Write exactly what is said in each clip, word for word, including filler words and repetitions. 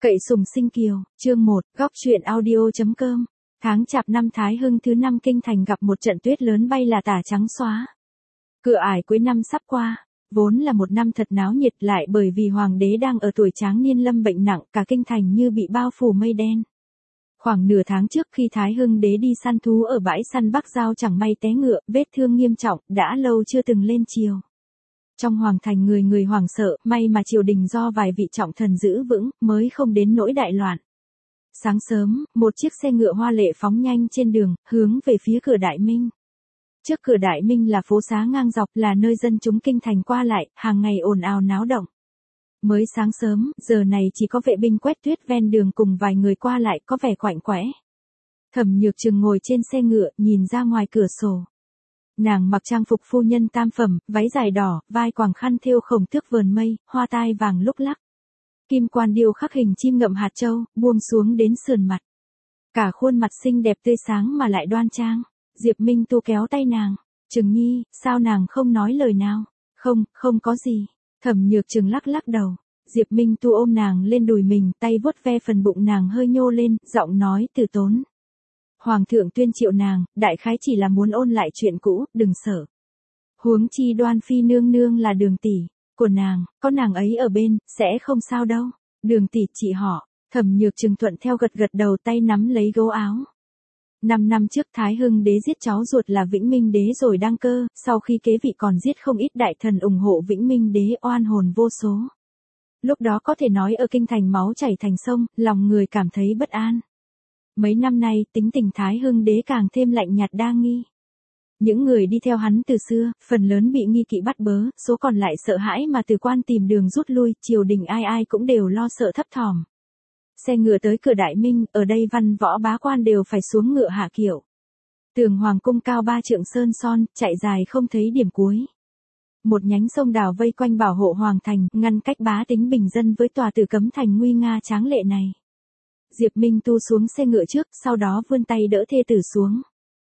Cậy sùng sinh kiều, chương một, góc truyện audio.com. Tháng chạp năm Thái Hưng thứ năm kinh thành gặp một trận tuyết lớn bay là tả trắng xóa. Cửa ải cuối năm sắp qua, vốn là một năm thật náo nhiệt lại bởi vì hoàng đế đang ở tuổi tráng niên lâm bệnh nặng, cả kinh thành như bị bao phủ mây đen. Khoảng nửa tháng trước khi Thái Hưng đế đi săn thú ở bãi săn Bắc Giao chẳng may té ngựa, vết thương nghiêm trọng, đã lâu chưa từng lên triều. Trong hoàng thành người người hoảng sợ, may mà triều đình do vài vị trọng thần giữ vững, mới không đến nỗi đại loạn. Sáng sớm, một chiếc xe ngựa hoa lệ phóng nhanh trên đường, hướng về phía cửa Đại Minh. Trước cửa Đại Minh là phố xá ngang dọc, là nơi dân chúng kinh thành qua lại, hàng ngày ồn ào náo động. Mới sáng sớm, giờ này chỉ có vệ binh quét tuyết ven đường cùng vài người qua lại, có vẻ quạnh quẽ. Thẩm Nhược Trừng ngồi trên xe ngựa, nhìn ra ngoài cửa sổ. Nàng mặc trang phục phu nhân tam phẩm, váy dài đỏ, vai quàng khăn thêu khổng tước vờn mây, hoa tai vàng lúc lắc. Kim quan điêu khắc hình chim ngậm hạt châu, buông xuống đến sườn mặt. Cả khuôn mặt xinh đẹp tươi sáng mà lại đoan trang. Diệp Minh Tu kéo tay nàng. Trừng Nhi, sao nàng không nói lời nào? Không, không có gì. Thẩm Nhược Trừng lắc lắc đầu. Diệp Minh Tu ôm nàng lên đùi mình, tay vuốt ve phần bụng nàng hơi nhô lên, giọng nói từ tốn. Hoàng thượng tuyên triệu nàng, đại khái chỉ là muốn ôn lại chuyện cũ, đừng sợ. Huống chi Đoan Phi nương nương là Đường tỷ của nàng, có nàng ấy ở bên, sẽ không sao đâu. Đường tỷ chị họ. Thẩm Nhược Trừng thuận theo gật gật đầu, tay nắm lấy gấu áo. Năm năm trước Thái Hưng đế giết cháu ruột là Vĩnh Minh đế rồi đăng cơ, sau khi kế vị còn giết không ít đại thần ủng hộ Vĩnh Minh đế, oan hồn vô số. Lúc đó có thể nói ở kinh thành máu chảy thành sông, lòng người cảm thấy bất an. Mấy năm nay, tính tình Thái Hưng đế càng thêm lạnh nhạt đa nghi. Những người đi theo hắn từ xưa, phần lớn bị nghi kỵ bắt bớ, số còn lại sợ hãi mà từ quan tìm đường rút lui, triều đình ai ai cũng đều lo sợ thấp thỏm. Xe ngựa tới cửa Đại Minh, ở đây văn võ bá quan đều phải xuống ngựa hạ kiệu. Tường hoàng cung cao ba trượng sơn son, chạy dài không thấy điểm cuối. Một nhánh sông đào vây quanh bảo hộ hoàng thành, ngăn cách bá tính bình dân với tòa Tử Cấm thành nguy nga tráng lệ này. Diệp Minh Tu xuống xe ngựa trước, sau đó vươn tay đỡ thê tử xuống.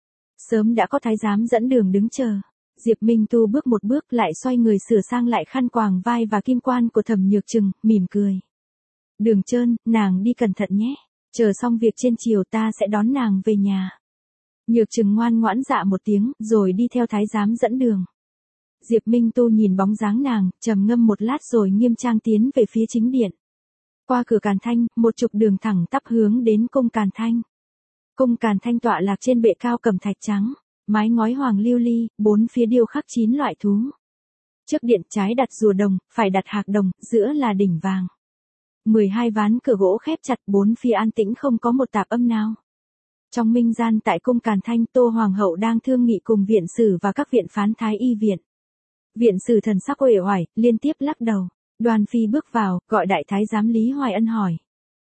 Sớm đã có thái giám dẫn đường đứng chờ. Diệp Minh Tu bước một bước lại xoay người sửa sang lại khăn quàng vai và kim quan của Thẩm Nhược Trừng, mỉm cười. Đường Trơn, nàng đi cẩn thận nhé. Chờ xong việc trên chiều ta sẽ đón nàng về nhà. Nhược Trừng ngoan ngoãn dạ một tiếng, rồi đi theo thái giám dẫn đường. Diệp Minh Tu nhìn bóng dáng nàng, trầm ngâm một lát rồi nghiêm trang tiến về phía chính điện. Qua cửa Càn Thanh, một trục đường thẳng tắp hướng đến cung Càn Thanh. Cung Càn Thanh tọa lạc trên bệ cao cẩm thạch trắng, mái ngói hoàng lưu ly, bốn phía điêu khắc chín loại thú. Trước điện trái đặt rùa đồng, phải đặt hạc đồng, giữa là đỉnh vàng. mười hai ván cửa gỗ khép chặt, bốn phía an tĩnh không có một tạp âm nào. Trong minh gian tại cung Càn Thanh, Tô Hoàng hậu đang thương nghị cùng viện sử và các viện phán thái y viện. Viện sử thần sắc uể oải, liên tiếp lắc đầu. Đoan Phi bước vào, gọi đại thái giám Lý Hoài Ân hỏi.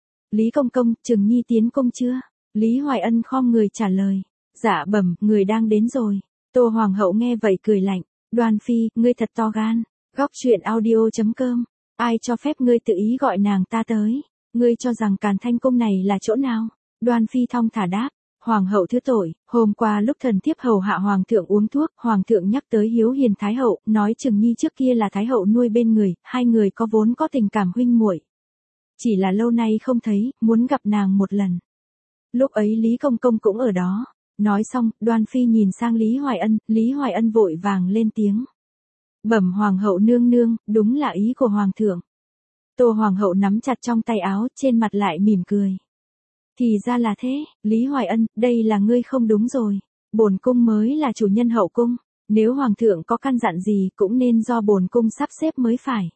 Lý công công, Trừng Nhi tiến cung chưa? Lý Hoài Ân khom người trả lời. Dạ bẩm, người đang đến rồi. Tô Hoàng hậu nghe vậy cười lạnh. Đoan Phi, ngươi thật to gan. Góc truyện audio.com. Ai cho phép ngươi tự ý gọi nàng ta tới? Ngươi cho rằng Càn Thanh cung này là chỗ nào? Đoan Phi thong thả đáp. Hoàng hậu thứ tội, hôm qua lúc thần thiếp hầu hạ hoàng thượng uống thuốc, hoàng thượng nhắc tới Hiếu Hiền Thái hậu, nói Trừng Nhi trước kia là Thái hậu nuôi bên người, hai người có vốn có tình cảm huynh muội. Chỉ là lâu nay không thấy, muốn gặp nàng một lần. Lúc ấy Lý công công cũng ở đó. Nói xong, Đoan Phi nhìn sang Lý Hoài Ân, Lý Hoài Ân vội vàng lên tiếng. Bẩm hoàng hậu nương nương, đúng là ý của hoàng thượng. Tô Hoàng hậu nắm chặt trong tay áo, trên mặt lại mỉm cười. Thì ra là thế, Lý Hoài Ân, đây là ngươi không đúng rồi. Bổn cung mới là chủ nhân hậu cung, nếu hoàng thượng có căn dặn gì cũng nên do bổn cung sắp xếp mới phải.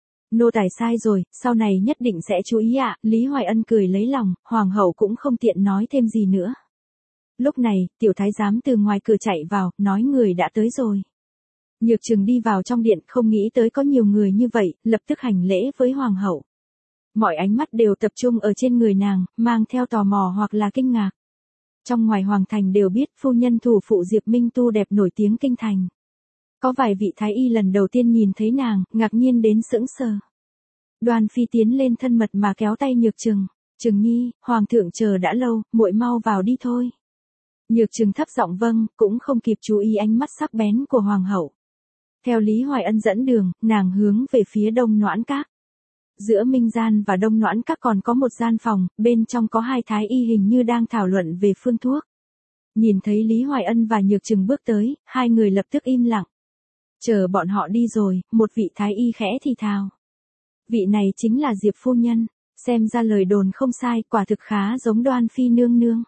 Nô tài sai rồi, sau này nhất định sẽ chú ý ạ. Lý Hoài Ân cười lấy lòng, hoàng hậu cũng không tiện nói thêm gì nữa. Lúc này, tiểu thái giám từ ngoài cửa chạy vào, nói người đã tới rồi. Nhược Trừng đi vào trong điện, không nghĩ tới có nhiều người như vậy, lập tức hành lễ với hoàng hậu. Mọi ánh mắt đều tập trung ở trên người nàng, mang theo tò mò hoặc là kinh ngạc. Trong ngoài hoàng thành đều biết phu nhân thủ phụ Diệp Minh Tu đẹp nổi tiếng kinh thành. Có vài vị thái y lần đầu tiên nhìn thấy nàng, ngạc nhiên đến sững sờ. Đoan Phi tiến lên thân mật mà kéo tay Nhược Trừng. Trừng Nhi, hoàng thượng chờ đã lâu, muội mau vào đi thôi. Nhược Trừng thấp giọng vâng, cũng không kịp chú ý ánh mắt sắc bén của hoàng hậu. Theo Lý Hoài Ân dẫn đường, nàng hướng về phía đông Noãn Các. Giữa Minh Gian và Đông Noãn Các còn có một gian phòng, bên trong có hai thái y hình như đang thảo luận về phương thuốc. Nhìn thấy Lý Hoài Ân và Nhược Trừng bước tới, hai người lập tức im lặng. Chờ bọn họ đi rồi, một vị thái y khẽ thì thào. Vị này chính là Diệp phu nhân, xem ra lời đồn không sai, quả thực khá giống Đoan Phi nương nương.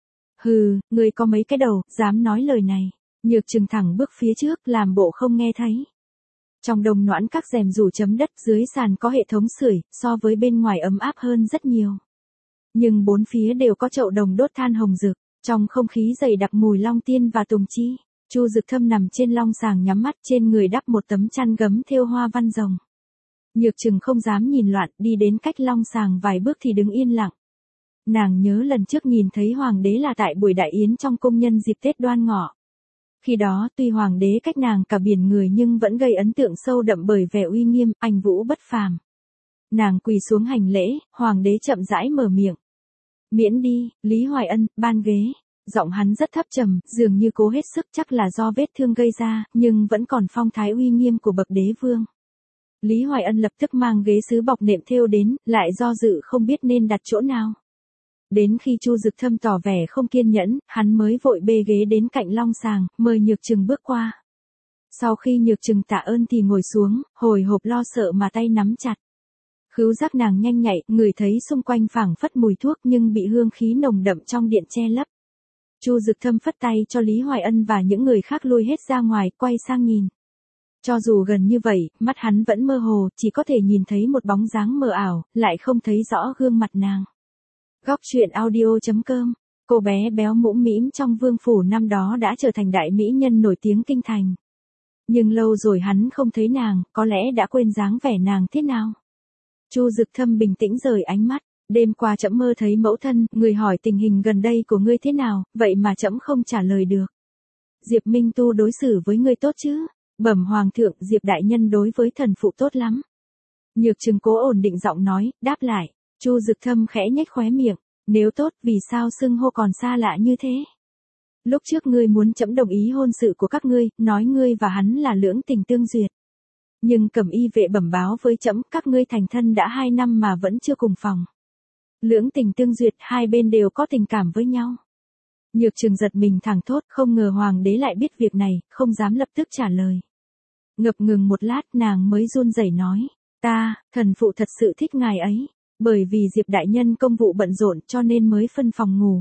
Hừ, người có mấy cái đầu, dám nói lời này. Nhược Trừng thẳng bước phía trước, làm bộ không nghe thấy. Trong Đông Noãn Các rèm rủ chấm đất, dưới sàn có hệ thống sưởi, so với bên ngoài ấm áp hơn rất nhiều. Nhưng bốn phía đều có chậu đồng đốt than hồng rực, trong không khí dày đặc mùi long tiên và tùng chi. Chu Dực Thâm nằm trên long sàng nhắm mắt, trên người đắp một tấm chăn gấm thêu hoa văn rồng. Nhược Trừng không dám nhìn loạn, đi đến cách long sàng vài bước thì đứng yên lặng. Nàng nhớ lần trước nhìn thấy hoàng đế là tại buổi đại yến trong cung nhân dịp Tết Đoan Ngọ. Khi đó tuy hoàng đế cách nàng cả biển người nhưng vẫn gây ấn tượng sâu đậm bởi vẻ uy nghiêm, anh vũ bất phàm. Nàng quỳ xuống hành lễ, hoàng đế chậm rãi mở miệng. Miễn đi, Lý Hoài Ân, ban ghế. Giọng hắn rất thấp trầm, dường như cố hết sức, chắc là do vết thương gây ra, nhưng vẫn còn phong thái uy nghiêm của bậc đế vương. Lý Hoài Ân lập tức mang ghế sứ bọc nệm thêu đến, lại do dự không biết nên đặt chỗ nào. Đến khi Chu Dực Thâm tỏ vẻ không kiên nhẫn, hắn mới vội bê ghế đến cạnh long sàng, mời Nhược Trừng bước qua. Sau khi Nhược Trừng tạ ơn thì ngồi xuống, hồi hộp lo sợ mà tay nắm chặt. Khứu giác nàng nhanh nhạy, ngửi thấy xung quanh phảng phất mùi thuốc nhưng bị hương khí nồng đậm trong điện che lấp. Chu Dực Thâm phất tay cho Lý Hoài Ân và những người khác lui hết ra ngoài, quay sang nhìn. Cho dù gần như vậy, mắt hắn vẫn mơ hồ, chỉ có thể nhìn thấy một bóng dáng mờ ảo, lại không thấy rõ gương mặt nàng. Góc truyện audio chấm com, cô bé béo mũm mĩm trong vương phủ năm đó đã trở thành đại mỹ nhân nổi tiếng kinh thành. Nhưng lâu rồi hắn không thấy nàng, có lẽ đã quên dáng vẻ nàng thế nào. Chu Dực Thâm bình tĩnh rời ánh mắt. Đêm qua trẫm mơ thấy mẫu thân, người hỏi tình hình gần đây của ngươi thế nào, vậy mà trẫm không trả lời được. Diệp Minh Tu đối xử với ngươi tốt chứ? Bẩm hoàng thượng, Diệp đại nhân đối với thần phụ tốt lắm. Nhược Trừng cố ổn định giọng nói, đáp lại. Chu Dực Thâm khẽ nhếch khóe miệng, nếu tốt, vì sao xưng hô còn xa lạ như thế? Lúc trước ngươi muốn trẫm đồng ý hôn sự của các ngươi, nói ngươi và hắn là lưỡng tình tương duyệt. Nhưng Cẩm Y vệ bẩm báo với trẫm, các ngươi thành thân đã hai năm mà vẫn chưa cùng phòng. Lưỡng tình tương duyệt, hai bên đều có tình cảm với nhau. Nhược Trừng giật mình thẳng thốt, không ngờ hoàng đế lại biết việc này, không dám lập tức trả lời. Ngập ngừng một lát, nàng mới run rẩy nói, ta, thần phụ thật sự thích ngài ấy, bởi vì Diệp đại nhân công vụ bận rộn cho nên mới phân phòng ngủ.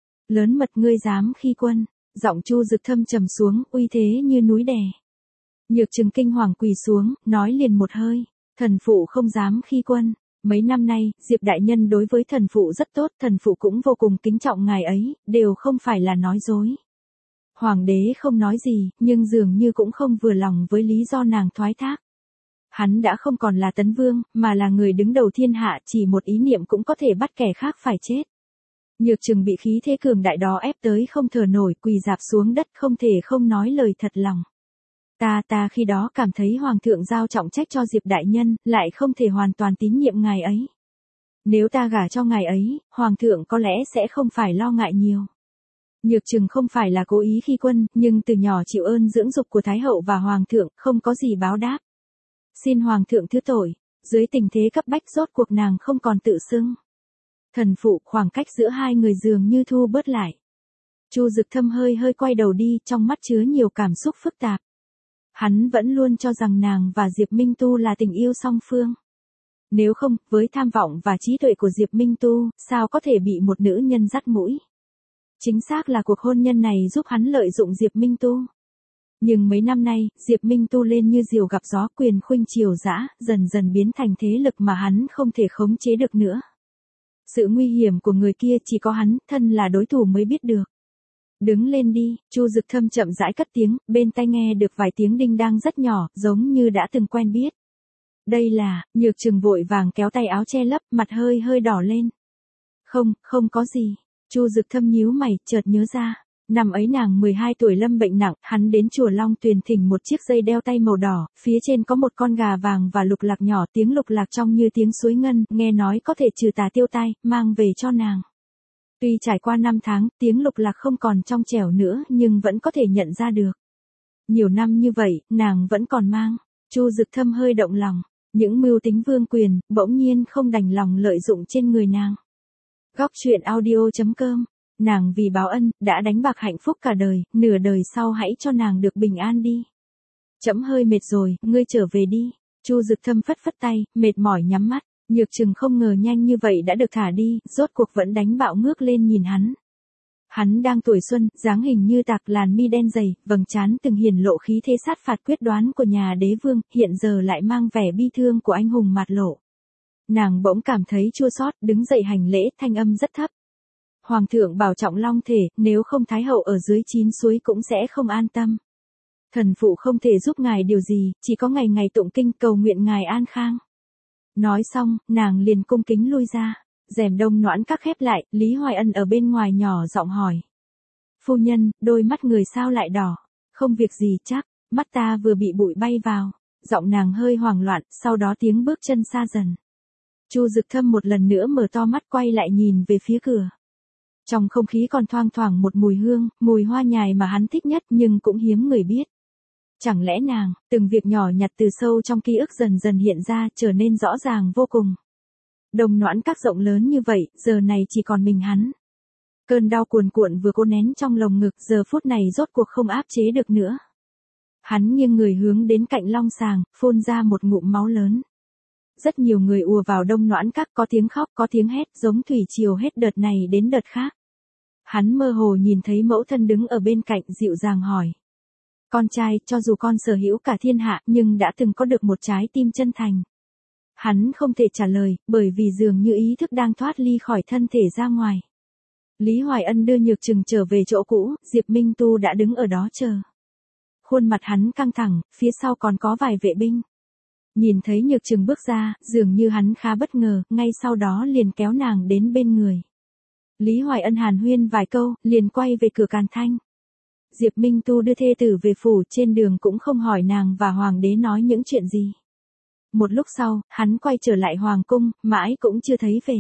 Lớn mật ngươi dám khi quân, giọng Chu Dực Thâm trầm xuống, uy thế như núi đè. Nhược Trừng kinh hoàng quỳ xuống, nói liền một hơi, thần phụ không dám khi quân. Mấy năm nay, Diệp đại nhân đối với thần phụ rất tốt, thần phụ cũng vô cùng kính trọng ngài ấy, đều không phải là nói dối. Hoàng đế không nói gì, nhưng dường như cũng không vừa lòng với lý do nàng thoái thác. Hắn đã không còn là tấn vương, mà là người đứng đầu thiên hạ, chỉ một ý niệm cũng có thể bắt kẻ khác phải chết. Nhược Trừng bị khí thế cường đại đó ép tới không thở nổi, quỳ rạp xuống đất không thể không nói lời thật lòng. Ta ta khi đó cảm thấy Hoàng thượng giao trọng trách cho Diệp đại nhân, lại không thể hoàn toàn tín nhiệm ngài ấy. Nếu ta gả cho ngài ấy, Hoàng thượng có lẽ sẽ không phải lo ngại nhiều. Nhược Trừng không phải là cố ý khi quân, nhưng từ nhỏ chịu ơn dưỡng dục của Thái hậu và Hoàng thượng, không có gì báo đáp. Xin Hoàng thượng thứ tội, dưới tình thế cấp bách rốt cuộc nàng không còn tự xưng. Thần phụ, khoảng cách giữa hai người dường như thu bớt lại. Chu Dực Thâm hơi hơi quay đầu đi, trong mắt chứa nhiều cảm xúc phức tạp. Hắn vẫn luôn cho rằng nàng và Diệp Minh Tu là tình yêu song phương. Nếu không, với tham vọng và trí tuệ của Diệp Minh Tu, sao có thể bị một nữ nhân dắt mũi? Chính xác là cuộc hôn nhân này giúp hắn lợi dụng Diệp Minh Tu. Nhưng mấy năm nay, Diệp Minh Tu lên như diều gặp gió, quyền khuynh triều dã, dần dần biến thành thế lực mà hắn không thể khống chế được nữa. Sự nguy hiểm của người kia chỉ có hắn, thân là đối thủ mới biết được. Đứng lên đi, Chu Dực Thâm chậm rãi cất tiếng, bên tai nghe được vài tiếng đinh đang rất nhỏ, giống như đã từng quen biết. Đây là, Nhược Trừng vội vàng kéo tay áo che lấp, mặt hơi hơi đỏ lên. Không, không có gì. Chu Dực Thâm nhíu mày, chợt nhớ ra. Năm ấy nàng mười hai tuổi lâm bệnh nặng, hắn đến chùa Long Tuyền thỉnh một chiếc dây đeo tay màu đỏ, phía trên có một con gà vàng và lục lạc nhỏ, tiếng lục lạc trong như tiếng suối ngân, nghe nói có thể trừ tà tiêu tai, mang về cho nàng. Tuy trải qua năm tháng, tiếng lục lạc không còn trong trẻo nữa, nhưng vẫn có thể nhận ra được. Nhiều năm như vậy, nàng vẫn còn mang. Chu Dực Thâm hơi động lòng. Những mưu tính vương quyền, bỗng nhiên không đành lòng lợi dụng trên người nàng. Góc truyện audio chấm com. Nàng vì báo ân, đã đánh bạc hạnh phúc cả đời, nửa đời sau hãy cho nàng được bình an đi. Trẫm hơi mệt rồi, ngươi trở về đi. Chu Dực Thâm phất phất tay, mệt mỏi nhắm mắt. Nhược Trừng không ngờ nhanh như vậy đã được thả đi, rốt cuộc vẫn đánh bạo ngước lên nhìn hắn. Hắn đang tuổi xuân, dáng hình như tạc, làn mi đen dày, vầng trán từng hiển lộ khí thế sát phạt quyết đoán của nhà đế vương, hiện giờ lại mang vẻ bi thương của anh hùng mạt lộ. Nàng bỗng cảm thấy chua xót, đứng dậy hành lễ, thanh âm rất thấp. Hoàng thượng bảo trọng long thể, nếu không thái hậu ở dưới chín suối cũng sẽ không an tâm. Thần phụ không thể giúp ngài điều gì, chỉ có ngày ngày tụng kinh cầu nguyện ngài an khang. Nói xong, nàng liền cung kính lui ra. Rèm đông noãn các khép lại, Lý Hoài Ân ở bên ngoài nhỏ giọng hỏi. Phu nhân, đôi mắt người sao lại đỏ? Không việc gì chắc, mắt ta vừa bị bụi bay vào. Giọng nàng hơi hoảng loạn, sau đó tiếng bước chân xa dần. Chu Dực Thâm một lần nữa mở to mắt quay lại nhìn về phía cửa. Trong không khí còn thoang thoảng một mùi hương, mùi hoa nhài mà hắn thích nhất nhưng cũng hiếm người biết. Chẳng lẽ nàng, từng việc nhỏ nhặt từ sâu trong ký ức dần dần hiện ra, trở nên rõ ràng vô cùng. Đồng noãn các rộng lớn như vậy, giờ này chỉ còn mình hắn. Cơn đau cuồn cuộn vừa cố nén trong lồng ngực, giờ phút này rốt cuộc không áp chế được nữa. Hắn nghiêng người hướng đến cạnh long sàng, phun ra một ngụm máu lớn. Rất nhiều người ùa vào đông noãn các, có tiếng khóc, có tiếng hét, giống thủy triều hết đợt này đến đợt khác. Hắn mơ hồ nhìn thấy mẫu thân đứng ở bên cạnh, dịu dàng hỏi. Con trai, cho dù con sở hữu cả thiên hạ, nhưng đã từng có được một trái tim chân thành. Hắn không thể trả lời, bởi vì dường như ý thức đang thoát ly khỏi thân thể ra ngoài. Lý Hoài Ân đưa Nhược Trừng trở về chỗ cũ, Diệp Minh Tu đã đứng ở đó chờ. Khuôn mặt hắn căng thẳng, phía sau còn có vài vệ binh. Nhìn thấy Nhược Trừng bước ra, dường như hắn khá bất ngờ, ngay sau đó liền kéo nàng đến bên người. Lý Hoài Ân hàn huyên vài câu, liền quay về cửa Càn Thanh. Diệp Minh Tu đưa thê tử về phủ, trên đường cũng không hỏi nàng và hoàng đế nói những chuyện gì. Một lúc sau, hắn quay trở lại hoàng cung, mãi cũng chưa thấy về.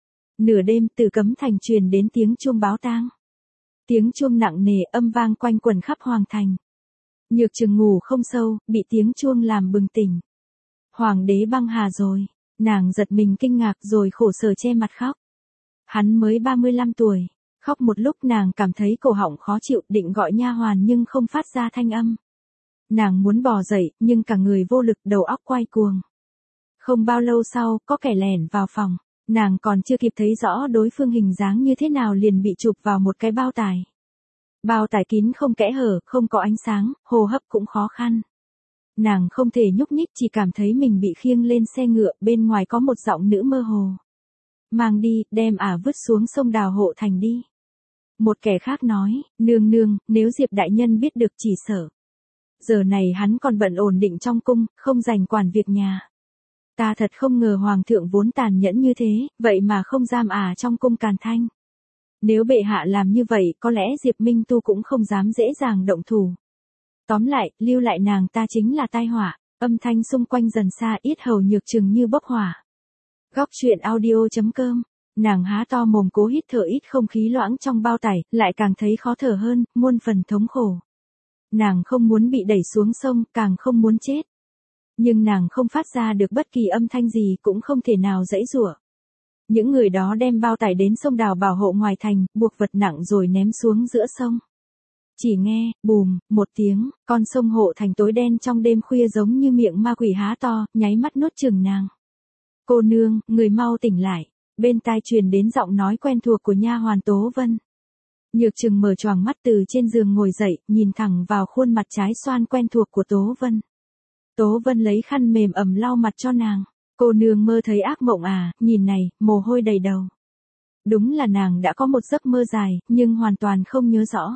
Nửa đêm, từ Cấm Thành truyền đến tiếng chuông báo tang. Tiếng chuông nặng nề âm vang quanh quẩn khắp hoàng thành. Nhược Trừng ngủ không sâu, bị tiếng chuông làm bừng tỉnh. Hoàng đế băng hà rồi. Nàng giật mình kinh ngạc rồi khổ sở che mặt khóc. Hắn mới ba mươi lăm tuổi. Khóc một lúc nàng cảm thấy cổ họng khó chịu, định gọi nha hoàn nhưng không phát ra thanh âm. Nàng muốn bò dậy, nhưng cả người vô lực, đầu óc quay cuồng. Không bao lâu sau, có kẻ lẻn vào phòng. Nàng còn chưa kịp thấy rõ đối phương hình dáng như thế nào liền bị chụp vào một cái bao tải. Bao tải kín không kẽ hở, không có ánh sáng, hô hấp cũng khó khăn. Nàng không thể nhúc nhích, chỉ cảm thấy mình bị khiêng lên xe ngựa, bên ngoài có một giọng nữ mơ hồ. Mang đi, đem ả vứt xuống sông Đào Hộ Thành đi. Một kẻ khác nói, nương nương, nếu Diệp đại nhân biết được chỉ sợ. Giờ này hắn còn bận ổn định trong cung, không rảnh quản việc nhà. Ta thật không ngờ hoàng thượng vốn tàn nhẫn như thế, vậy mà không giam ả trong cung Càn Thanh. Nếu bệ hạ làm như vậy, có lẽ Diệp Minh Tu cũng không dám dễ dàng động thủ. Tóm lại, lưu lại nàng ta chính là tai họa. Âm thanh xung quanh dần xa, yết hầu Nhược Trừng như bốc hỏa. Góc truyện audio chấm com. Nàng há to mồm cố hít thở ít không khí loãng trong bao tải, lại càng thấy khó thở hơn, muôn phần thống khổ. Nàng không muốn bị đẩy xuống sông, càng không muốn chết. Nhưng nàng không phát ra được bất kỳ âm thanh gì, cũng không thể nào giãy giụa. Những người đó đem bao tải đến sông Đào Bảo Hộ ngoài thành, buộc vật nặng rồi ném xuống giữa sông. Chỉ nghe, bùm, một tiếng, con sông Hộ Thành tối đen trong đêm khuya giống như miệng ma quỷ há to, nháy mắt nuốt chửng nàng. Cô nương, người mau tỉnh lại. Bên tai truyền đến giọng nói quen thuộc của nha hoàn Tố Vân. Nhược Trừng mở choàng mắt từ trên giường ngồi dậy, nhìn thẳng vào khuôn mặt trái xoan quen thuộc của Tố Vân. Tố Vân lấy khăn mềm ẩm lau mặt cho nàng. Cô nương mơ thấy ác mộng à, nhìn này, mồ hôi đầy đầu. Đúng là nàng đã có một giấc mơ dài, nhưng hoàn toàn không nhớ rõ.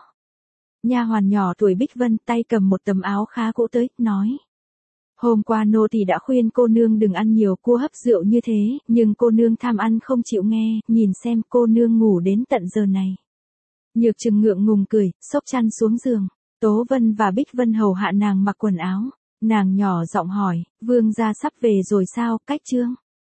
Nha hoàn nhỏ tuổi Bích Vân tay cầm một tấm áo khá cũ tới, nói. Hôm qua nô tỳ đã khuyên cô nương đừng ăn nhiều cua hấp rượu như thế, nhưng cô nương tham ăn không chịu nghe, nhìn xem cô nương ngủ đến tận giờ này. Nhược Trừng ngượng ngùng cười, xốc chăn xuống giường. Tố Vân và Bích Vân hầu hạ nàng mặc quần áo. Nàng nhỏ giọng hỏi, vương gia sắp về rồi sao, cách chương?